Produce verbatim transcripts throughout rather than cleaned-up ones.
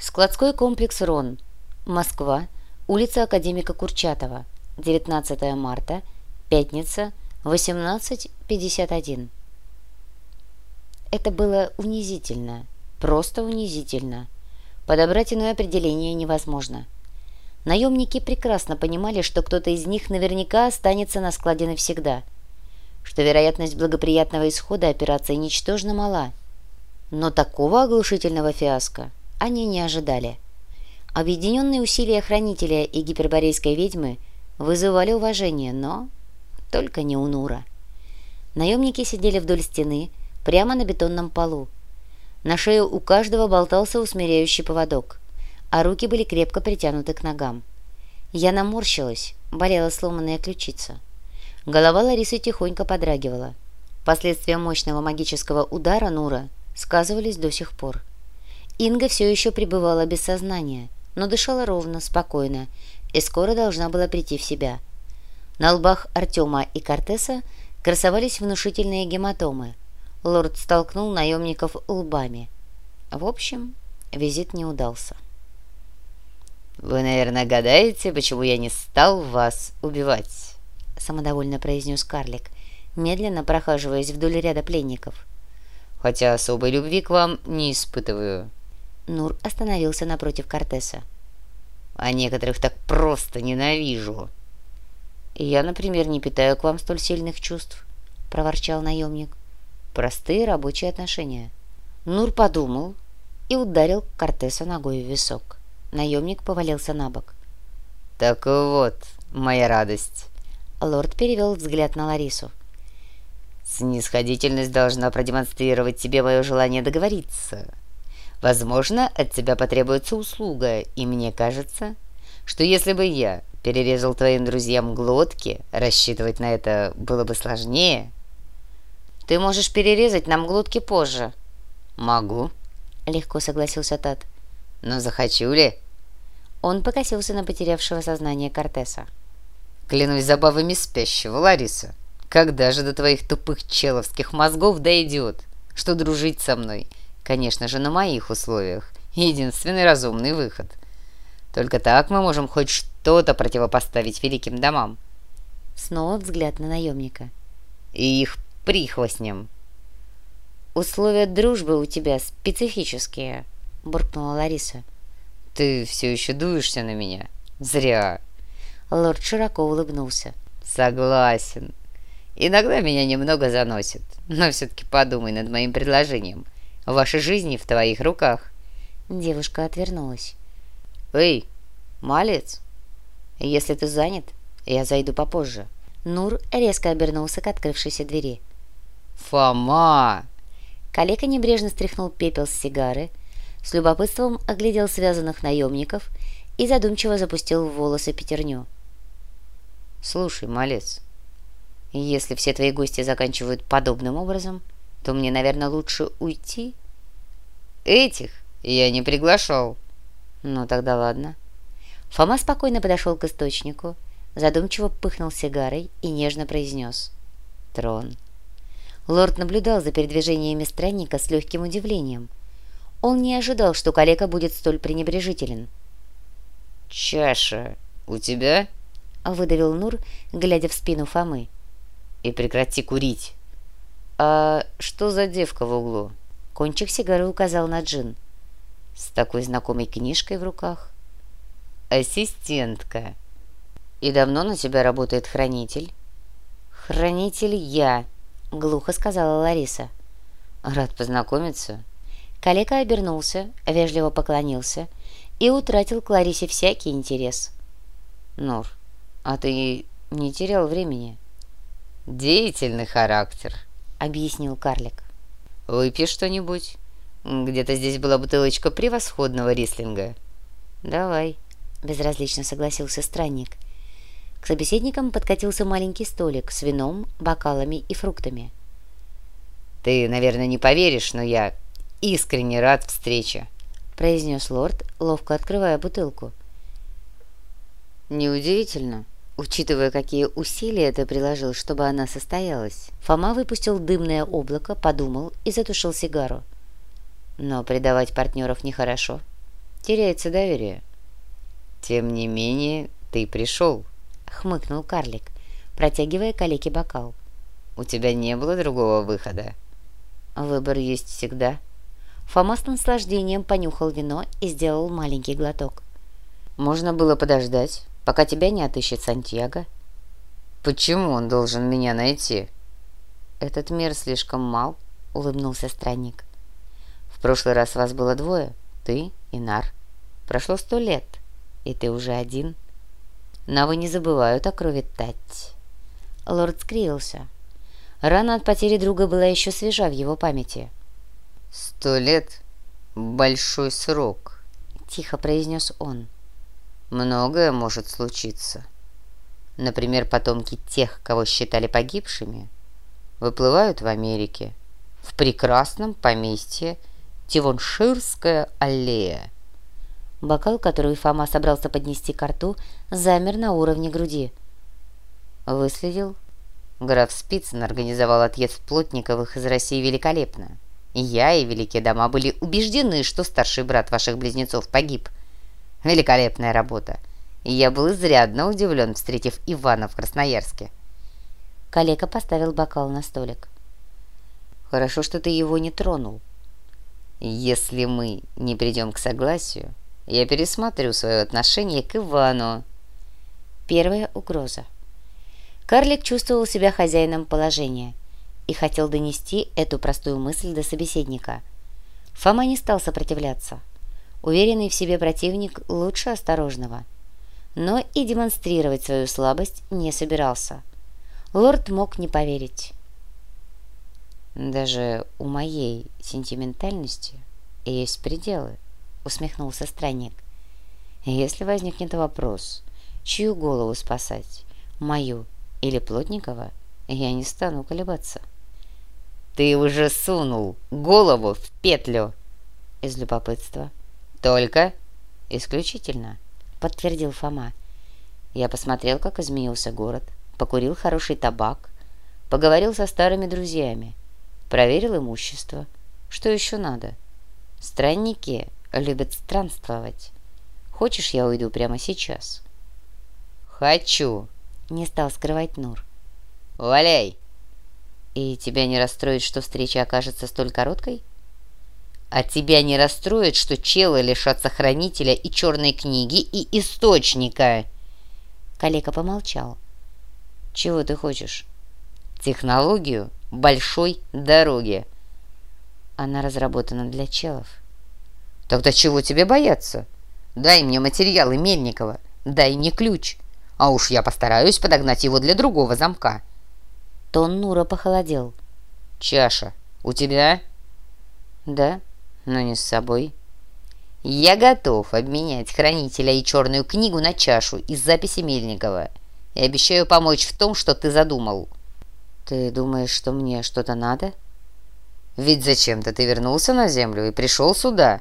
Складской комплекс «Рон», Москва, улица Академика Курчатова, девятнадцатое марта, пятница, восемнадцать пятьдесят один. Это было унизительно, просто унизительно. Подобрать иное определение невозможно. Наемники прекрасно понимали, что кто-то из них наверняка останется на складе навсегда, что вероятность благоприятного исхода операции ничтожно мала. Но такого оглушительного фиаско они не ожидали. Объединенные усилия хранителя и гиперборейской ведьмы вызывали уважение, но только не у Нура. Наемники сидели вдоль стены, прямо на бетонном полу. На шее у каждого болтался усмиряющий поводок, а руки были крепко притянуты к ногам. Я наморщилась, болела сломанная ключица. Голова Ларисы тихонько подрагивала. Последствия мощного магического удара Нура сказывались до сих пор. Инга все еще пребывала без сознания, но дышала ровно, спокойно, и скоро должна была прийти в себя. На лбах Артема и Кортеса красовались внушительные гематомы. Лорд столкнул наемников лбами. В общем, визит не удался. «Вы, наверное, гадаете, почему я не стал вас убивать?» — самодовольно произнес карлик, медленно прохаживаясь вдоль ряда пленников. «Хотя особой любви к вам не испытываю». Нур остановился напротив Кортеса. «А некоторых так просто ненавижу». «Я, например, не питаю к вам столь сильных чувств», — проворчал наемник. «Простые рабочие отношения». Нур подумал и ударил Кортеса ногой в висок. Наемник повалился на бок. «Так вот, моя радость». Лорд перевел взгляд на Ларису. «Снисходительность должна продемонстрировать тебе мое желание договориться. Возможно, от тебя потребуется услуга, и мне кажется, что если бы я перерезал твоим друзьям глотки, рассчитывать на это было бы сложнее». «Ты можешь перерезать нам глотки позже». «Могу», — легко согласился тот. «Но захочу ли?» Он покосился на потерявшего сознание Кортеса. «Клянусь забавами спящего, Лариса, когда же до твоих тупых человских мозгов дойдет, что дружить со мной, конечно же, на моих условиях, единственный разумный выход. Только так мы можем хоть что-то противопоставить великим домам». Снова взгляд на наемника. «И их прихвостням». «Условия дружбы у тебя специфические», — буркнула Лариса. «Ты все еще дуешься на меня? Зря». Лорд широко улыбнулся. «Согласен. Иногда меня немного заносит, но все-таки подумай над моим предложением. Ваши жизни в твоих руках». Девушка отвернулась. «Эй, малец, если ты занят, я зайду попозже». Нур резко обернулся к открывшейся двери. «Фома!» Калека небрежно стряхнул пепел с сигары, с любопытством оглядел связанных наемников и задумчиво запустил в волосы пятерню. «Слушай, малец, если все твои гости заканчивают подобным образом, то мне, наверное, лучше уйти. Этих я не приглашал». «Ну тогда ладно». Фома спокойно подошел к источнику, задумчиво пыхнул сигарой и нежно произнес: «Трон». Лорд наблюдал за передвижениями странника с легким удивлением. Он не ожидал, что калека будет столь пренебрежителен. «Чаша у тебя?» — выдавил Нур, глядя в спину Фомы. «И прекрати курить». «А что за девка в углу?» Кончик сигары указал на Джин. «С такой знакомой книжкой в руках». «Ассистентка». «И давно на тебя работает хранитель?» «Хранитель я», — глухо сказала Лариса. «Рад познакомиться». Калека обернулся, вежливо поклонился и утратил к Ларисе всякий интерес. «Нур, а ты не терял времени?» «Деятельный характер», — объяснил карлик. «Выпьешь что-нибудь? Где-то здесь была бутылочка превосходного рислинга». «Давай», — безразлично согласился странник. К собеседникам подкатился маленький столик с вином, бокалами и фруктами. «Ты, наверное, не поверишь, но я искренне рад встрече», — произнес лорд, ловко открывая бутылку. «Неудивительно, учитывая, какие усилия ты приложил, чтобы она состоялась». Фома выпустил дымное облако, подумал и затушил сигару. «Но предавать партнеров нехорошо». теряется доверие. Тем не менее, ты пришел, — хмыкнул карлик, протягивая калеке бокал. У тебя не было другого выхода. Выбор есть всегда. Фома с наслаждением понюхал вино и сделал маленький глоток. Можно было подождать, пока тебя не отыщет Сантьяго. Почему он должен меня найти? Этот мир слишком мал, улыбнулся странник. В прошлый раз вас было двое, ты и Нар. Прошло сто лет, и ты уже один. Навы не забывают о крови Тать. Лорд скривился. Рана от потери друга была еще свежа в его памяти. «Сто лет — большой срок», — тихо произнес он. «Многое может случиться. Например, потомки тех, кого считали погибшими, выплывают в Америке, в прекрасном поместье Тивонширская аллея». Бокал, который Фома собрался поднести ко рту, замер на уровне груди. «Выследил?» Граф Спицын организовал отъезд Плотниковых из России великолепно. И я, и великие дома были убеждены, что старший брат ваших близнецов погиб. Великолепная работа. И я был изрядно удивлен, встретив Ивана в Красноярске. Калека поставил бокал на столик. «Хорошо, что ты его не тронул. Если мы не придем к согласию, я пересмотрю свое отношение к Ивану». Первая угроза. Карлик чувствовал себя хозяином положения и хотел донести эту простую мысль до собеседника. Фома не стал сопротивляться. Уверенный в себе противник лучше осторожного. Но и демонстрировать свою слабость не собирался. Лорд мог не поверить. «Даже у моей сентиментальности есть пределы», — усмехнулся странник. «Если возникнет вопрос, чью голову спасать, мою или Плотникова, я не стану колебаться». «Ты уже сунул голову в петлю!» «Из любопытства». «Только исключительно», — подтвердил Фома. «Я посмотрел, как изменился город, покурил хороший табак, поговорил со старыми друзьями, проверил имущество. Что еще надо? Странники любят странствовать. Хочешь, я уйду прямо сейчас?» «Хочу», — не стал скрывать Нур. «Валяй!» «И тебя не расстроит, что встреча окажется столь короткой?» «А тебя не расстроит, что челы лишатся хранителя и черной книги, и источника?» Калека помолчал. «Чего ты хочешь?» «Технологию большой дороги». «Она разработана для челов». «Тогда чего тебе бояться? Дай мне материалы Мельникова, дай мне ключ, а уж я постараюсь подогнать его для другого замка». Тон Нура похолодел. «Чаша у тебя?» «Да, но не с собой». «Я готов обменять хранителя и черную книгу на чашу из записи Мельникова и обещаю помочь в том, что ты задумал». «Ты думаешь, что мне что-то надо?» «Ведь зачем-то ты вернулся на землю и пришел сюда».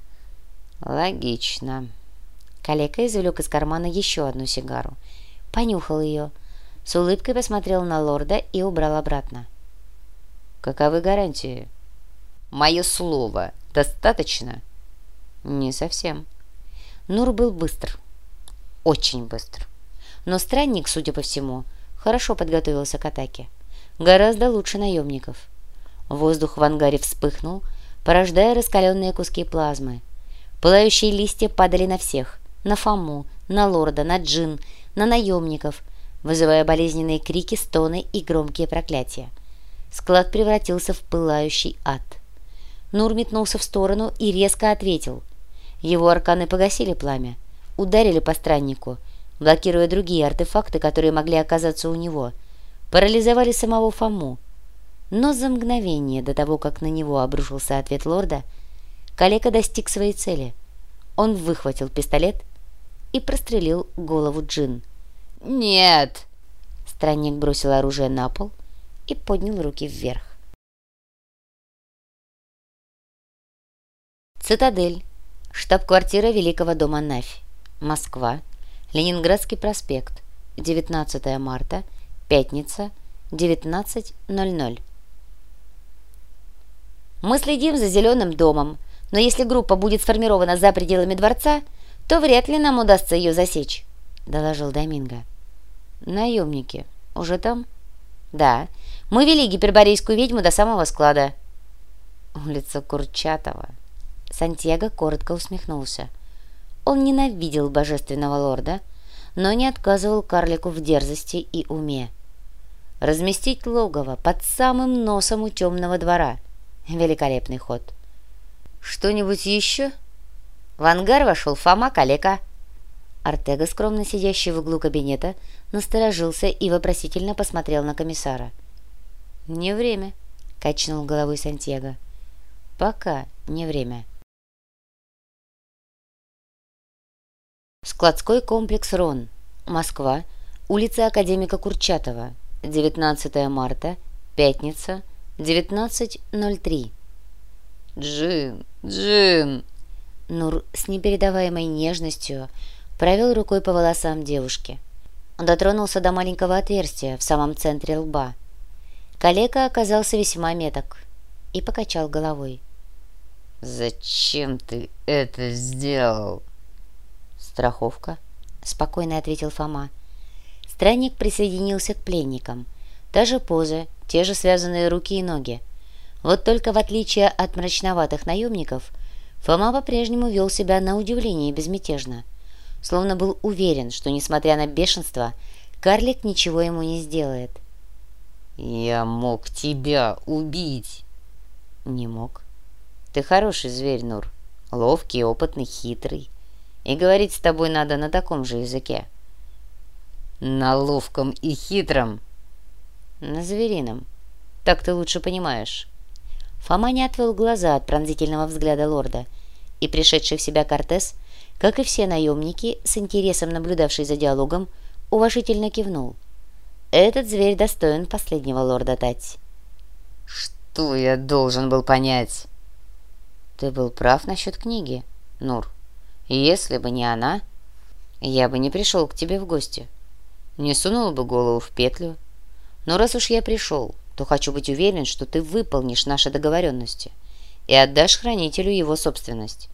«Логично». Калека извлек из кармана еще одну сигару, понюхал ее, с улыбкой посмотрел на лорда и убрал обратно. «Каковы гарантии?» «Мое слово достаточно?» «Не совсем». Нур был быстр, очень быстр. Но странник, судя по всему, хорошо подготовился к атаке. Гораздо лучше наемников. Воздух в ангаре вспыхнул, порождая раскаленные куски плазмы. Пылающие листья падали на всех. На Фому, на лорда, на джин, на наемников, вызывая болезненные крики, стоны и громкие проклятия. Склад превратился в пылающий ад. Нур метнулся в сторону и резко ответил. Его арканы погасили пламя, ударили по страннику, блокируя другие артефакты, которые могли оказаться у него, парализовали самого Фому. Но за мгновение до того, как на него обрушился ответ лорда, Калека достиг своей цели. Он выхватил пистолет и прострелил голову джин. «Нет!» Странник бросил оружие на пол и поднял руки вверх. Цитадель. Штаб-квартира Великого дома Навь. Москва. Ленинградский проспект. девятнадцатое марта. Пятница. девятнадцать ноль ноль. Мы следим за Зеленым домом, Но если группа будет сформирована за пределами дворца, то вряд ли нам удастся ее засечь», — доложил Доминго. «Наемники уже там?» «Да, мы вели гиперборейскую ведьму до самого склада». «Улица Курчатова». Сантьяго коротко усмехнулся. Он ненавидел божественного лорда, но не отказывал карлику в дерзости и уме. Разместить логово под самым носом у темного двора — великолепный ход. «Что-нибудь еще?» В ангар вошел Фома Калека. Артега, скромно сидящий в углу кабинета, насторожился и вопросительно посмотрел на комиссара. «Не время», — качнул головой Сантьяго. «Пока не время». Складской комплекс «Рон», Москва, улица Академика Курчатова, девятнадцатое марта, пятница, девятнадцать ноль три. «Джин, Джин!» Нур с непередаваемой нежностью провел рукой по волосам девушки. Он дотронулся до маленького отверстия в самом центре лба. Калека оказался весьма меток и покачал головой. «Зачем ты это сделал?» «Страховка», — спокойно ответил Фома. Странник присоединился к пленникам. Та же поза, те же связанные руки и ноги. Вот только в отличие от мрачноватых наемников, Фома по-прежнему вел себя на удивление безмятежно, словно был уверен, что, несмотря на бешенство, карлик ничего ему не сделает. «Я мог тебя убить!» «Не мог. Ты хороший зверь, Нур, ловкий, опытный, хитрый. И говорить с тобой надо на таком же языке». «На ловком и хитром?» «На зверином. Так ты лучше понимаешь». Фома не отвел глаза от пронзительного взгляда лорда, и пришедший в себя Кортес, как и все наемники, с интересом наблюдавший за диалогом, уважительно кивнул. Этот зверь достоин последнего лорда Тать. «Что я должен был понять?» «Ты был прав насчет книги, Нур. Если бы не она, я бы не пришел к тебе в гости, не сунул бы голову в петлю. Но раз уж я пришел, то хочу быть уверен, что ты выполнишь наши договоренности и отдашь хранителю его собственность».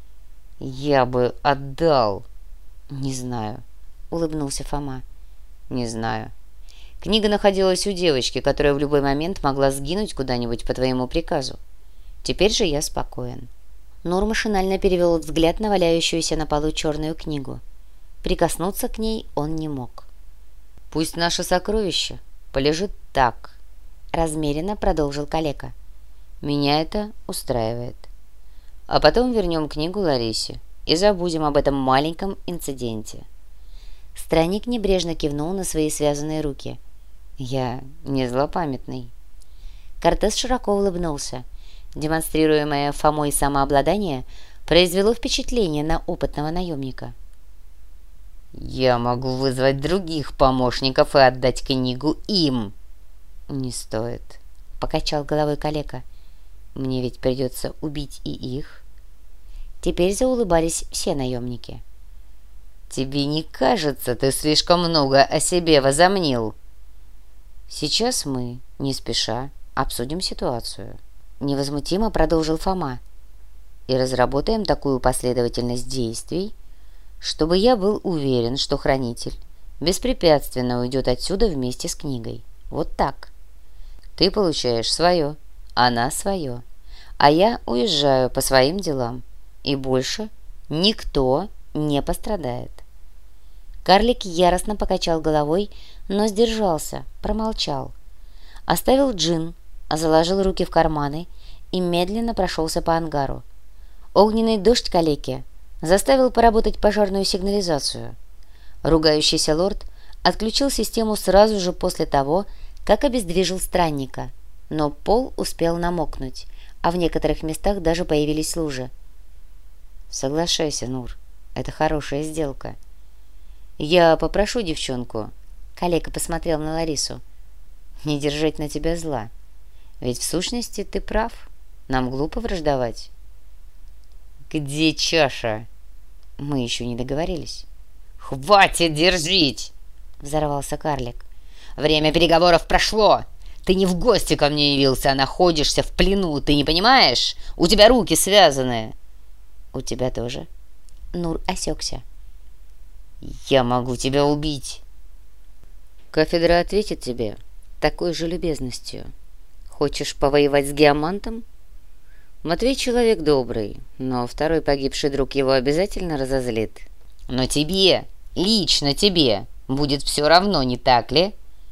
«Я бы отдал». «Не знаю», — улыбнулся Фома. «Не знаю. Книга находилась у девочки, которая в любой момент могла сгинуть куда-нибудь по твоему приказу. Теперь же я спокоен». Нур машинально перевел взгляд на валяющуюся на полу черную книгу. Прикоснуться к ней он не мог. «Пусть наше сокровище полежит так», — размеренно продолжил Калека. «Меня это устраивает. А потом вернем книгу Ларисе и забудем об этом маленьком инциденте». Странник небрежно кивнул на свои связанные руки. «Я не злопамятный». Кортес широко улыбнулся. Демонстрируемое Фомой самообладание произвело впечатление на опытного наемника. «Я могу вызвать других помощников и отдать книгу им». «Не стоит», — покачал головой Калека. «Мне ведь придется убить и их». Теперь заулыбались все наемники. «Тебе не кажется, ты слишком много о себе возомнил?» «Сейчас мы, не спеша, обсудим ситуацию», — невозмутимо продолжил Фома, «и разработаем такую последовательность действий, чтобы я был уверен, что хранитель беспрепятственно уйдет отсюда вместе с книгой. Вот так. Ты получаешь свое, она свое, а я уезжаю по своим делам, и больше никто не пострадает». Карлик яростно покачал головой, но сдержался, промолчал. Оставил джин, заложил руки в карманы и медленно прошелся по ангару. Огненный дождь Калеки заставил поработать пожарную сигнализацию. Ругающийся лорд отключил систему сразу же после того, как обездвижил странника, но пол успел намокнуть, а в некоторых местах даже появились лужи. «Соглашайся, Нур, это хорошая сделка. Я попрошу девчонку», — Калека посмотрел на Ларису, — «не держать на тебя зла. Ведь в сущности ты прав, нам глупо враждовать». «Где чаша?» «Мы еще не договорились». «Хватит дерзить!» — взорвался карлик. «Время переговоров прошло! Ты не в гости ко мне явился, а находишься в плену, ты не понимаешь? У тебя руки связаны!» «У тебя тоже». Нур осекся. «Я могу тебя убить!» «Кафедра ответит тебе такой же любезностью. Хочешь повоевать с геомантом?» Матвей человек добрый, но второй погибший друг его обязательно разозлит. «Но тебе, лично тебе, будет все равно, не так ли?»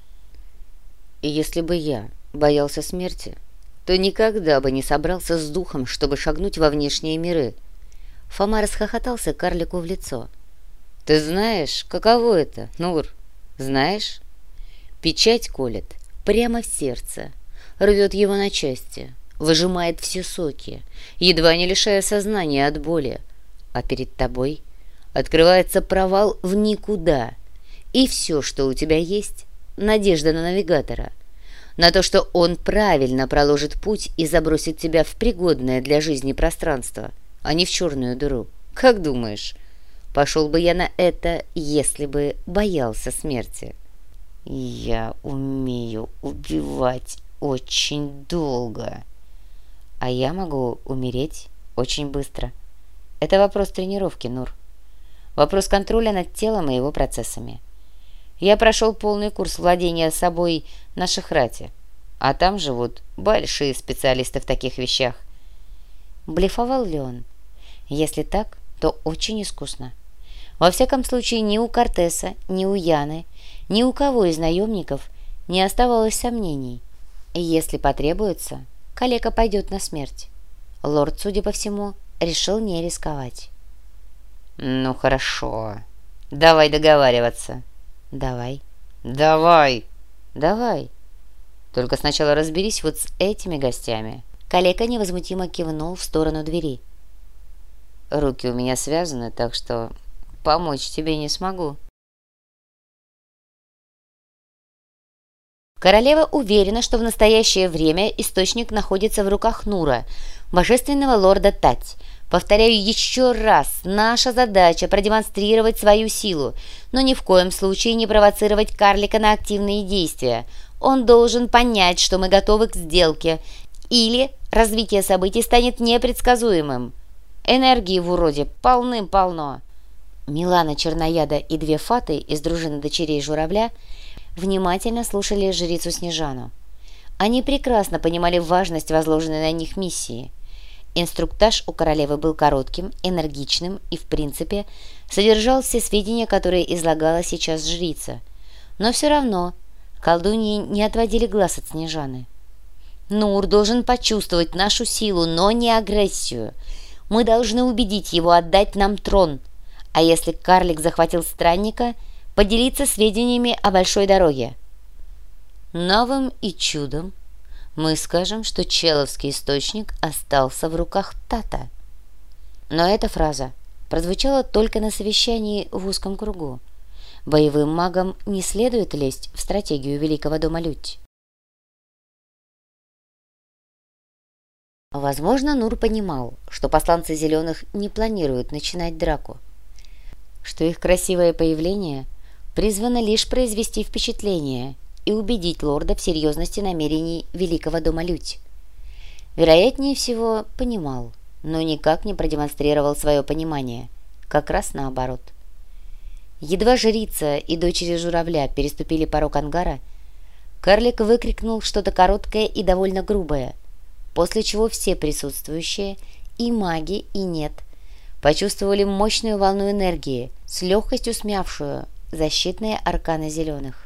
«И если бы я боялся смерти, то никогда бы не собрался с духом, чтобы шагнуть во внешние миры». Фома расхохотался карлику в лицо. «Ты знаешь, каково это, Нур? Знаешь? Печать колет прямо в сердце, рвет его на части, выжимает все соки, едва не лишая сознания от боли. А перед тобой открывается провал в никуда, и все, что у тебя есть, надежда на навигатора, на то, что он правильно проложит путь и забросит тебя в пригодное для жизни пространство, а не в черную дыру. Как думаешь, пошел бы я на это, если бы боялся смерти?» «Я умею убивать очень долго, а я могу умереть очень быстро. Это вопрос тренировки, Нур. Вопрос контроля над телом и его процессами. Я прошел полный курс владения собой на Шахрате, а там живут большие специалисты в таких вещах». Блефовал ли он? Если так, то очень искусно. Во всяком случае, ни у Кортеса, ни у Яны, ни у кого из наемников не оставалось сомнений. Если потребуется, калека пойдет на смерть. Лорд, судя по всему, решил не рисковать. «Ну хорошо, давай договариваться». «Давай». «Давай». «Давай. Только сначала разберись вот с этими гостями». Калека невозмутимо кивнул в сторону двери. «Руки у меня связаны, так что помочь тебе не смогу». Королева уверена, что в настоящее время источник находится в руках Нура, божественного лорда Тать. Повторяю еще раз, наша задача продемонстрировать свою силу, но ни в коем случае не провоцировать карлика на активные действия. Он должен понять, что мы готовы к сделке, или развитие событий станет непредсказуемым. Энергии в уроде полным-полно. Милана Чернояда и две фаты из дружины дочерей Журавля внимательно слушали жрицу Снежану. Они прекрасно понимали важность возложенной на них миссии. Инструктаж у королевы был коротким, энергичным и, в принципе, содержал все сведения, которые излагала сейчас жрица. Но все равно колдуньи не отводили глаз от Снежаны. «Нур должен почувствовать нашу силу, но не агрессию. Мы должны убедить его отдать нам трон. А если карлик захватил странника, поделиться сведениями о большой дороге. Новым и чудом мы скажем, что Человский источник остался в руках Тата». Но эта фраза прозвучала только на совещании в узком кругу. Боевым магам не следует лезть в стратегию Великого дома Людь. Возможно, Нур понимал, что посланцы Зеленых не планируют начинать драку, что их красивое появление призвано лишь произвести впечатление и убедить лорда в серьезности намерений Великого дома Людь. Вероятнее всего, понимал, но никак не продемонстрировал свое понимание, как раз наоборот. Едва жрица и дочери Журавля переступили порог ангара, карлик выкрикнул что-то короткое и довольно грубое, после чего все присутствующие, и маги, и нет, почувствовали мощную волну энергии, с легкостью смявшую защитные арканы Зеленых.